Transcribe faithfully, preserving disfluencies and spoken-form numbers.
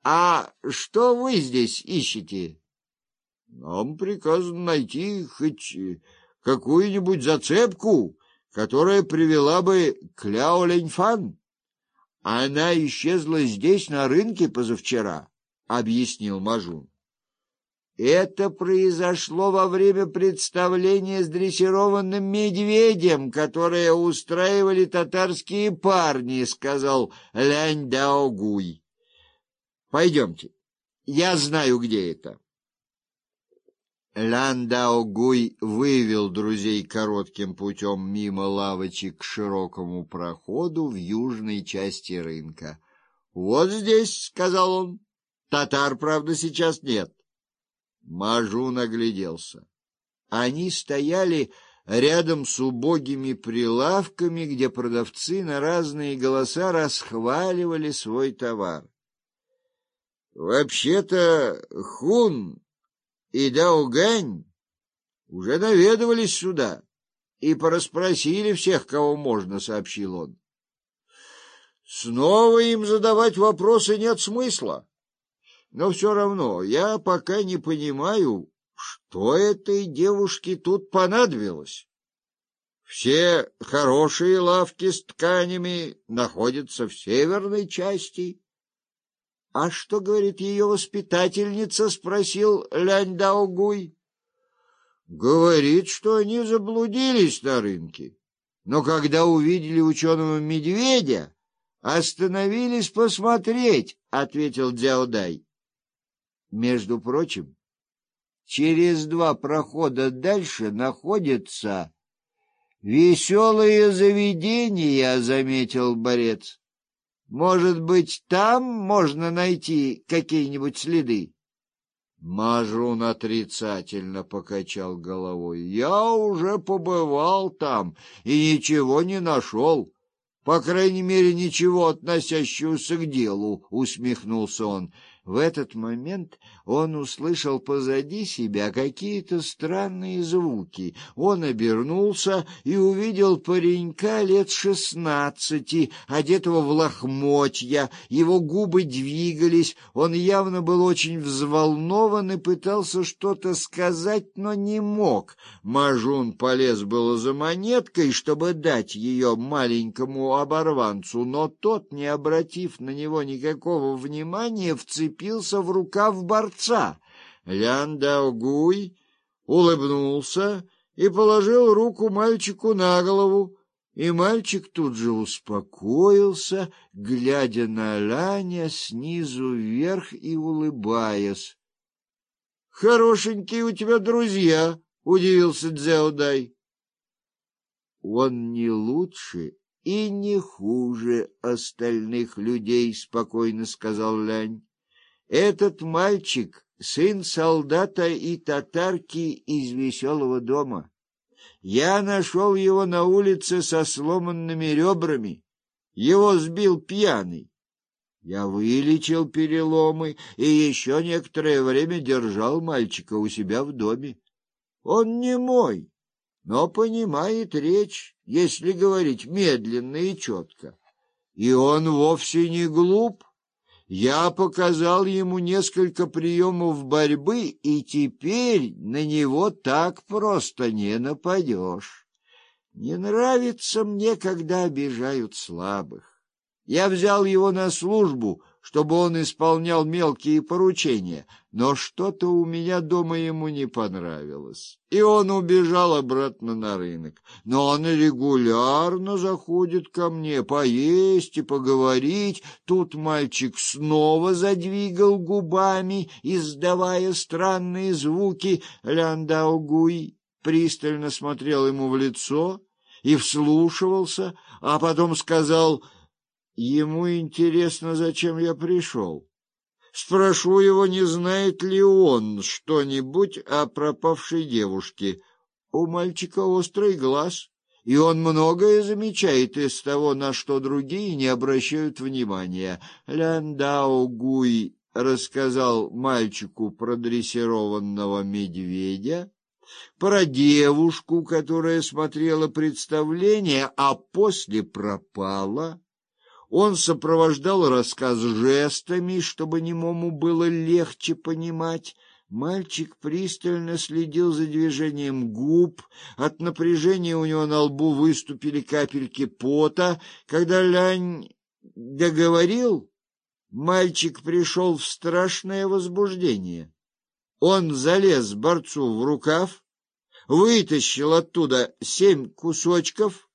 А что вы здесь ищете? Нам приказано найти хоть какую-нибудь зацепку, которая привела бы к Ляо Линьфан. Она исчезла здесь, на рынке, позавчера, — объяснил Мажун. Это произошло во время представления с дрессированным медведем, которое устраивали татарские парни, — сказал Лянь Даогуй. Пойдемте, я знаю, где это. Лянь Даогуй вывел друзей коротким путем мимо лавочек к широкому проходу в южной части рынка. — Вот здесь, — сказал он, — татар, правда, сейчас нет. Мажун огляделся. Они стояли рядом с убогими прилавками, где продавцы на разные голоса расхваливали свой товар. Вообще-то Хун и Даогань уже наведывались сюда и порасспросили всех, кого можно, — сообщил он. Снова им задавать вопросы нет смысла. Но все равно я пока не понимаю, что этой девушке тут понадобилось. Все хорошие лавки с тканями находятся в северной части. — А что говорит ее воспитательница? — спросил Лянь Даогуй. — Говорит, что они заблудились на рынке, но когда увидели ученого медведя, остановились посмотреть, — ответил Дзяодай. Между прочим, через два прохода дальше находятся веселые заведения, — заметил борец. Может быть, там можно найти какие-нибудь следы? Мажун отрицательно покачал головой. Я уже побывал там и ничего не нашел. По крайней мере, ничего относящегося к делу, — усмехнулся он. В этот момент он услышал позади себя какие-то странные звуки. Он обернулся и увидел паренька лет шестнадцати, одетого в лохмотья. Его губы двигались, он явно был очень взволнован и пытался что-то сказать, но не мог. Мажун полез было за монеткой, чтобы дать ее маленькому оборванцу, но тот, не обратив на него никакого внимания, вцепился вцепился в рукав борца. Лянь Даогуй улыбнулся и положил руку мальчику на голову, и мальчик тут же успокоился, глядя на Ляня снизу вверх и улыбаясь. — Хорошенькие у тебя друзья, — удивился Дзяодай. — Он не лучше и не хуже остальных людей, — спокойно сказал Лянь. Этот мальчик — сын солдата и татарки из веселого дома. Я нашел его на улице со сломанными ребрами. Его сбил пьяный. Я вылечил переломы и еще некоторое время держал мальчика у себя в доме. Он не мой, но понимает речь, если говорить медленно и четко. И он вовсе не глуп. Я показал ему несколько приемов борьбы, и теперь на него так просто не нападешь. Не нравится мне, когда обижают слабых. Я взял его на службу, чтобы он исполнял мелкие поручения, но что-то у меня дома ему не понравилось, и он убежал обратно на рынок. Но он регулярно заходит ко мне поесть и поговорить. Тут мальчик снова задвигал губами, издавая странные звуки. Лянь Даогуй пристально смотрел ему в лицо и вслушивался, а потом сказал: ему интересно, зачем я пришел. Спрошу его, не знает ли он что-нибудь о пропавшей девушке. У мальчика острый глаз, и он многое замечает из того, на что другие не обращают внимания. Лянь Даогуй рассказал мальчику про дрессированного медведя, про девушку, которая смотрела представление, а после пропала. Он сопровождал рассказ жестами, чтобы немому было легче понимать. Мальчик пристально следил за движением губ. От напряжения у него на лбу выступили капельки пота. Когда Лянь договорил, мальчик пришел в страшное возбуждение. Он залез борцу в рукав, вытащил оттуда семь кусочков